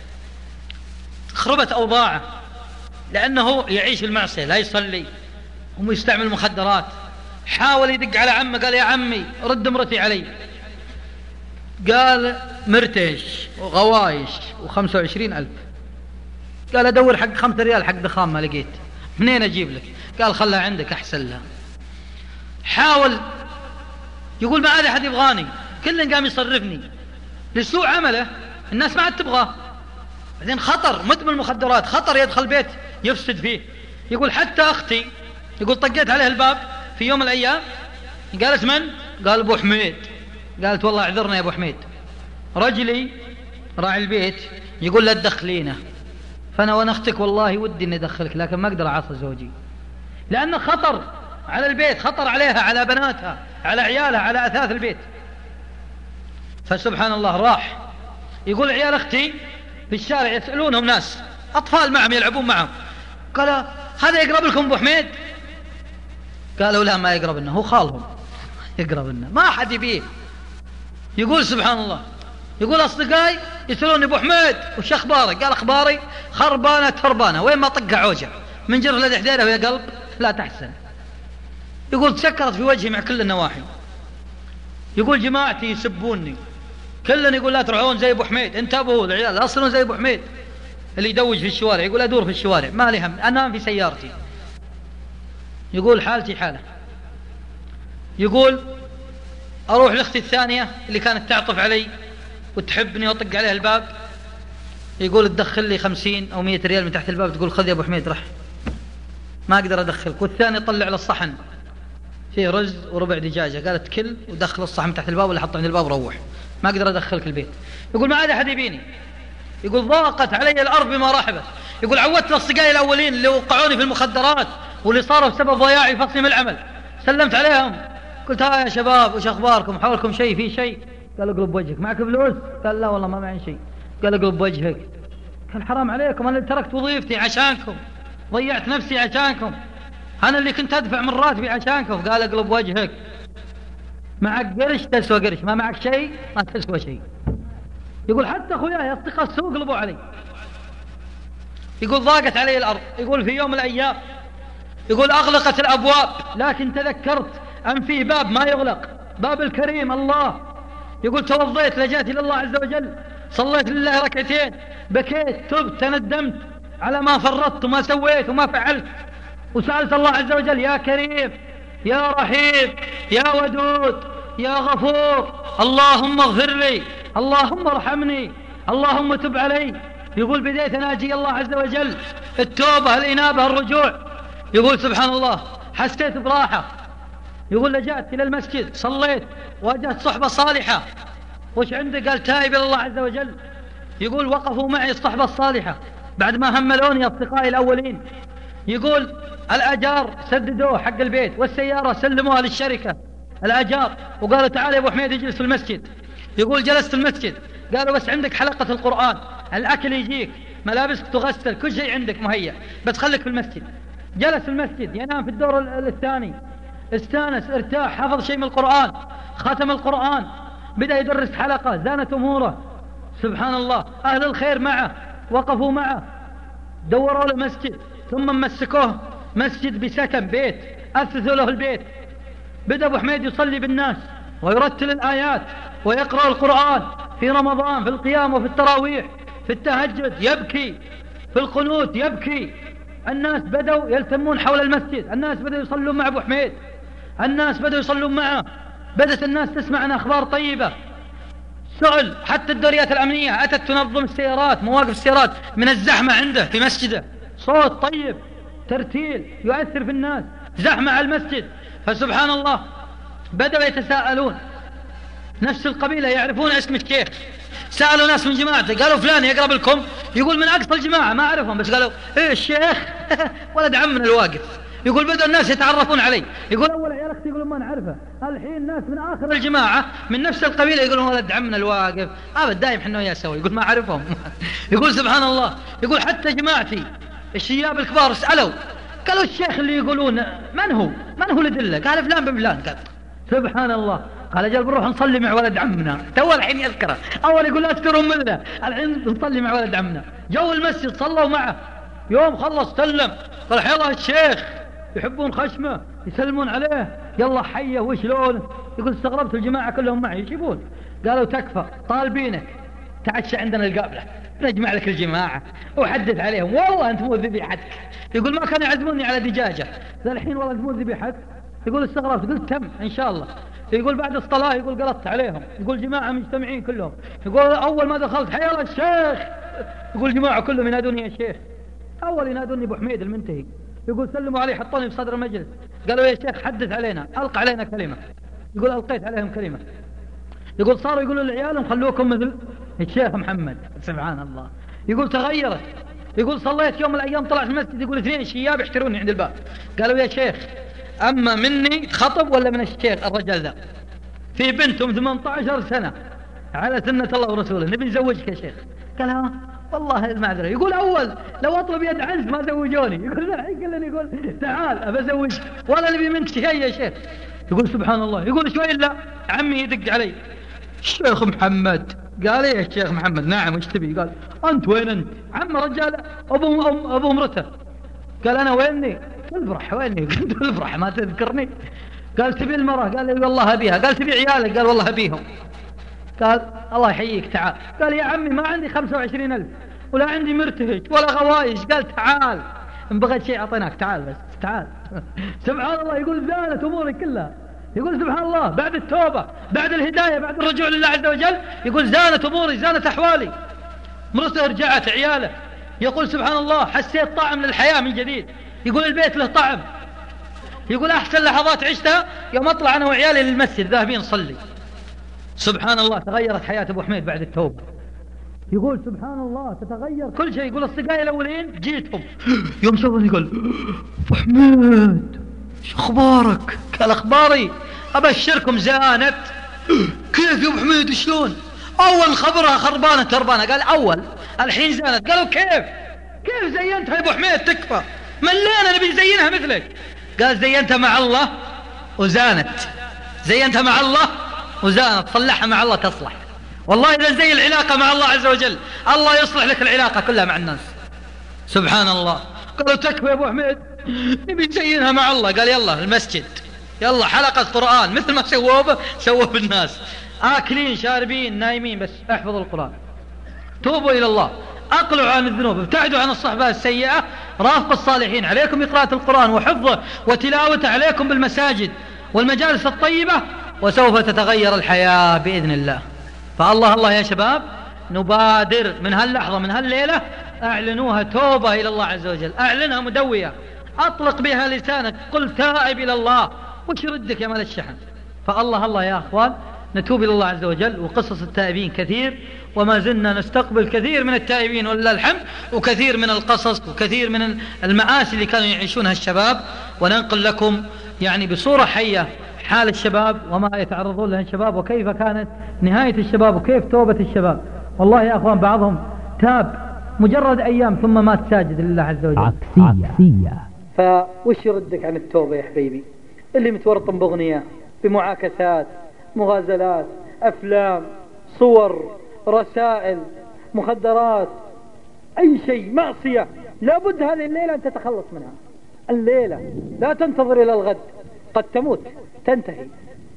خربت أوضاعه لأنه يعيش المعصية، لا يصلي ويستعمل المخدرات. حاول يدق على عمه، قال يا عمي رد مرتي علي. قال مرتش وغوايش و25,000. قال أدور حق 5 ريال حق دخان ما لقيت، منين أجيب لك؟ قال خلها عندك أحسن لها. حاول يقول ما عاد أحد يبغاني، كل قام يصرفني. لسوء عمله الناس ما عاد تبغاه. بعدين خطر، مدمن المخدرات خطر، يدخل بيت يفسد فيه. يقول حتى أختي، يقول طقيت عليه الباب في يوم من الأيام، قالت من؟ قال أبو حميد. قالت والله اعذرنا يا أبو حميد، رجلي راعي البيت يقول لا تدخلينه، فأنا وأنا أختك والله ودي أن أدخلك لكن ما أقدر أعصي زوجي، لأنه خطر على البيت، خطر عليها، على بناتها، على عيالها، على أثاث البيت. فسبحان الله راح يقول عيال أختي في الشارع يسألونهم ناس ناس أطفال معهم يلعبون معهم، قال هذا يقرب لكم أبو حميد؟ قالوا لا ما يقرب لنا، هو خالهم يقرب لنا، ما أحد يبيه. يقول سبحان الله، يقول أصدقائي يسألوني أبو حميد وش أخبارك؟ قال أخباري خربانة تربانة، وين ما طقها عوجة من جرف للحديرة ويا قلب لا تحسن. يقول تسكرت في وجهي مع كل النواحي. يقول جماعتي يسبوني كلن، يقول لا تروحون زي أبو حميد، انتبهوا العيال أصلوا زي أبو حميد اللي يدوج في الشوارع. يقول أدور في الشوارع ما لي هم، أنام في سيارتي. يقول حالتي حالة. يقول أروح لأختي الثانية اللي كانت تعطف علي وتحبني وأطق عليها الباب، يقول تدخل لي 50 أو 100 ريال من تحت الباب، تقول خذ يا أبو حميد رح ما أقدر أدخلك. والثاني طلع للصحن فيه رز وربع دجاجة، قالت كل ودخل الصحن من تحت الباب ولا حطه عند الباب وروح، ما أقدر أدخلك البيت. يقول ما عاد أحد يبيني. يقول ضاقت علي الأرض بما رحبت. يقول عودت الأصدقاء الأولين اللي وقعوني في المخدرات واللي صاروا بسبب ضياعي فصلي من العمل، سلمت عليهم قلت ها يا شباب وش أخباركم، حولكم شيء في شيء؟ قال اقلب وجهك، معك فلوس؟ قال لا والله ما معي شيء. قال اقلب وجهك. قال حرام عليكم، أنا اللي تركت وظيفتي عشانكم، ضيعت نفسي عشانكم، أنا اللي كنت أدفع من راتبي عشانكم. قال اقلب وجهك، معك قرش تسوى قرش، ما معك شيء ما تسوى شيء. يقول حتى أخوياي أصدقاء السوق قلبوا علي. يقول ضاقت علي الأرض. يقول في يوم من الأيام يقول أغلقت الأبواب، لكن تذكرت أن فيه باب ما يغلق، باب الكريم الله. يقول توضيت لجأت إلى الله عز وجل، صليت لله ركعتين، بكيت تبت تندمت على ما فرطت وما سويت وما فعلت، وسألت الله عز وجل يا كريم يا رحيم يا ودود يا غفور، اللهم اغفر لي، اللهم ارحمني، اللهم تب علي. يقول بديت أناجي الله عز وجل، التوبة الإنابة الرجوع. يقول سبحان الله حسيت براحة. يقول لجأت إلى المسجد صليت، واجهت صحبة صالحة. وش عندك؟ قال تائب إلى الله عز وجل. يقول وقفوا معي الصحبة الصالحة بعد ما هملوني أصدقائي الأولين. يقول الأجار سددوه حق البيت، والسيارة سلموها للشركة الأجار، وقالوا تعال يا أبو حميد اجلس في المسجد. يقول جلست في المسجد، قالوا بس عندك حلقة القرآن، الأكل يجيك، ملابسك تغسل، كل شيء عندك مهيأ، بس خليك في المسجد. جلس في المسجد ينام في الدور الثاني، استانس ارتاح، حفظ شيء من القرآن، ختم القرآن، بدأ يدرس حلقة، زانت أموره. سبحان الله أهل الخير معه وقفوا معه، دوروا له مسجد، ثم مسكوه مسجد بسكن بيت، أسسوا له البيت. بدأ أبو حميد يصلي بالناس ويرتل الآيات ويقرأ القرآن في رمضان، في القيام وفي التراويح، في التهجد يبكي، في القنوت يبكي. الناس بدأوا يلتمون حول المسجد، الناس بدأوا يصلون مع أبو حميد، الناس بدأوا يصلون معه، بدأت الناس تسمع عن أخبار طيبة. سئل حتى الدوريات الأمنية أتت تنظم السيارات، مواقف السيارات من الزحمة عنده في مسجده، صوت طيب، ترتيل يؤثر في الناس، زحمة على المسجد. فسبحان الله بدأوا يتساءلون، نفس القبيلة يعرفون اسم الشيخ، سألوا ناس من جماعته قالوا فلان يقرب لكم، يقول من أقصى الجماعة ما أعرفهم، بس قالوا إيه الشيخ ولد عمنا الواقف. يقول بدأ الناس يتعرفون علي، يقول أول عيال أختي يقولون ما نعرفه، الحين ناس من آخر الجماعة من نفس القبيلة يقولون ولد عمنا الواقف، أبد دايم حنا وياه سوا، يقول ما أعرفهم. يقول سبحان الله، يقول حتى جماعتي الشياب الكبار سألوا، قالوا الشيخ اللي يقولون من هو لدله؟ قال فلان بن فلان. قال سبحان الله، قال أجل بنروح نصلي مع ولد عمنا، تو الحين يذكره، أول يقول لا تذكرون منه، الحين نصلي مع ولد عمنا. جو المسجد صلوا معه، يوم خلص سلم، قال حي الله الشيخ، يحبون خشمه، يسلمون عليه، يلا حيه وشلون. يقول استغربت الجماعة كلهم معي يشيبون، قالوا تكفى طالبينك تعشى عندنا القابلة، نجمع لك الجماعة وحدث عليهم، والله أنت مو ذبيحتك. يقول ما كانوا يعزموني على دجاجة، الحين والله أنت مو ذبيحتك. يقول استغربت، قلت تم إن شاء الله. يقول بعد الصلاة يقول قلطت عليهم، يقول جماعة مجتمعين كلهم، يقول أول ما دخلت حي الله الشيخ، يقول جماعة كلهم ينادوني يا شيخ، أول ينادوني أبو حميد المنتهي. يقول سلموا علي حطوني في صدر المجلس، قالوا يا شيخ حدث علينا، ألقى علينا كلمة. يقول ألقيت عليهم كلمة. يقول صاروا يقولوا لعيالهم خلوكم مثل الشيخ محمد. سبحان الله. يقول تغيرت. يقول صليت يوم من الأيام طلعت المسجد، يقول 2 شياب يحتروني عند الباب، قالوا يا شيخ أما مني خطب ولا من الشيخ الرجال ذا؟ في بنتهم 18 سنة على سنة الله ورسوله، نبي نزوجك يا شيخ. قال ها والله المعذرة. يقول أول لو أطلب يد عنز ما زوجوني. يقول الحين كلنا يقول تعال أبى أزوج ولا نبي منك شيء يا شيخ. يقول سبحان الله. يقول شوي إلا عمي يدق علي، الشيخ محمد. قال إيه يا شيخ محمد؟ نعم وش تبي؟ قال أنت وين أنت؟ عم رجال أبو مرته. قال أنا ويني؟ الفرح ويني؟ قلت الفرح ما تذكرني. قال تبي المرأة؟ قال لي والله أبيها. قال تبي عيالك؟ قال والله أبيهم. قال الله يحييك تعال. قال يا عمي ما عندي 25,000 ولا عندي مرتهج ولا غوايش. قال تعال إن بغيت شيء أعطيناك، تعال بس تعال. سبحان الله. يقول زالت أموري كلها. يقول سبحان الله بعد التوبة بعد الهداية بعد الرجوع لله عز وجل، يقول زالت أموري زالت أحوالي. مرته رجعت، عياله. يقول سبحان الله حسيت طعم للحياة من جديد. يقول البيت له طعم. يقول أحسن لحظات عشتها يوم أطلع أنا وعيالي للمسجد ذاهبين نصلي. سبحان الله تغيرت حياة أبو حميد بعد التوبة. يقول سبحان الله تتغير كل شيء. يقول الصقاية الأولين جيتهم يوم شوفوني يقول أبو حميد شو أخبارك؟ قال أخباري أبشركم زانت. كيف يا أبو حميد شلون؟ أول خبرها خربانة تربانة. قال أول الحين زانت. قالوا كيف زينتها يا أبو حميد؟ تكفى ملينا نبي نزينها مثلك. قال زينتها مع الله وزانت. زينتها مع الله وزانت. صلحها مع الله تصلح. والله إذا زي العلاقة مع الله عز وجل الله يصلح لك العلاقة كلها مع الناس. سبحان الله. قالوا تكفى يا أبو حميد نبي نزينها مع الله. قال يلا المسجد، يلا حلقة قرآن مثل ما سووا بالناس، آكلين شاربين نايمين بس احفظوا القرآن. توبوا إلى الله، أقلعوا عن الذنوب، ابتعدوا عن الصحبة السيئة، رافقوا الصالحين. عليكم بقراءة القرآن وحفظه وتلاوته، عليكم بالمساجد والمجالس الطيبة، وسوف تتغير الحياة بإذن الله. فالله يا شباب نبادر من هاللحظة من هالليلة، أعلنوها توبة إلى الله عز وجل، أعلنها مدوية، أطلق بها لسانك، قل تائب إلى الله. وش ردك يا مال الشحن؟ فالله يا أخوان نتوب إلى الله عز وجل. وقصص التائبين كثير، وما زلنا نستقبل كثير من التائبين ولله الحمد، وكثير من القصص وكثير من المآسي اللي كانوا يعيشونها الشباب، وننقل لكم يعني بصورة حية حال الشباب وما يتعرضون له الشباب، وكيف كانت نهاية الشباب وكيف توبة الشباب. والله يا أخوان بعضهم تاب مجرد أيام ثم مات ساجد لله عز وجل. عكسية. فوش يردك عن التوبة يا حبيبي؟ اللي متورط بأغنية، بمعاكسات، مغازلات، أفلام، صور، رسائل، مخدرات، أي شيء معصية، لابد هذه الليلة أن تتخلص منها. الليلة لا تنتظر إلى الغد، قد تموت تنتهي.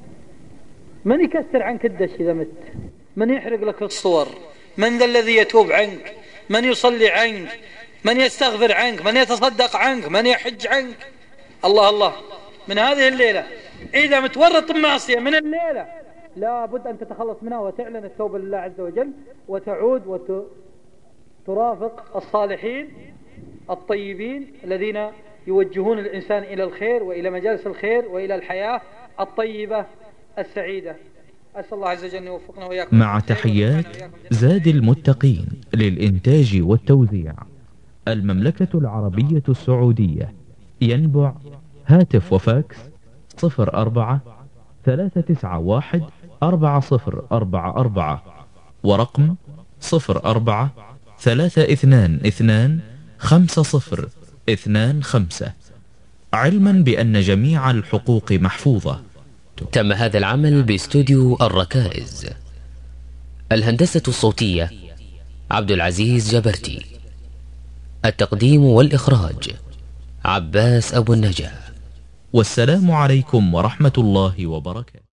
من يكسر عنك الدش إذا مت؟ من يحرق لك الصور؟ من ذا الذي يتوب عنك؟ من يصلي عنك؟ من يستغفر عنك؟ من يتصدق عنك؟ من يحج عنك؟ الله من هذه الليلة إذا متورط بمعصية من الليلة لابد أن تتخلص منها وتعلن التوبة لله عز وجل، وتعود وترافق الصالحين الطيبين الذين يوجهون الإنسان إلى الخير وإلى مجالس الخير وإلى الحياة الطيبة السعيدة. أسأل الله عز وجل أن يوفقنا وإياكم. مع تحيات زاد المتقين للإنتاج والتوزيع، المملكة العربية السعودية. ينبع هاتف وفاكس 04-391-4044 ورقم 04-322-5025، علما بأن جميع الحقوق محفوظة. تم هذا العمل باستوديو الركائز. الهندسة الصوتية عبد العزيز جبرتي. التقديم والإخراج عباس أبو النجا. والسلام عليكم ورحمة الله وبركاته.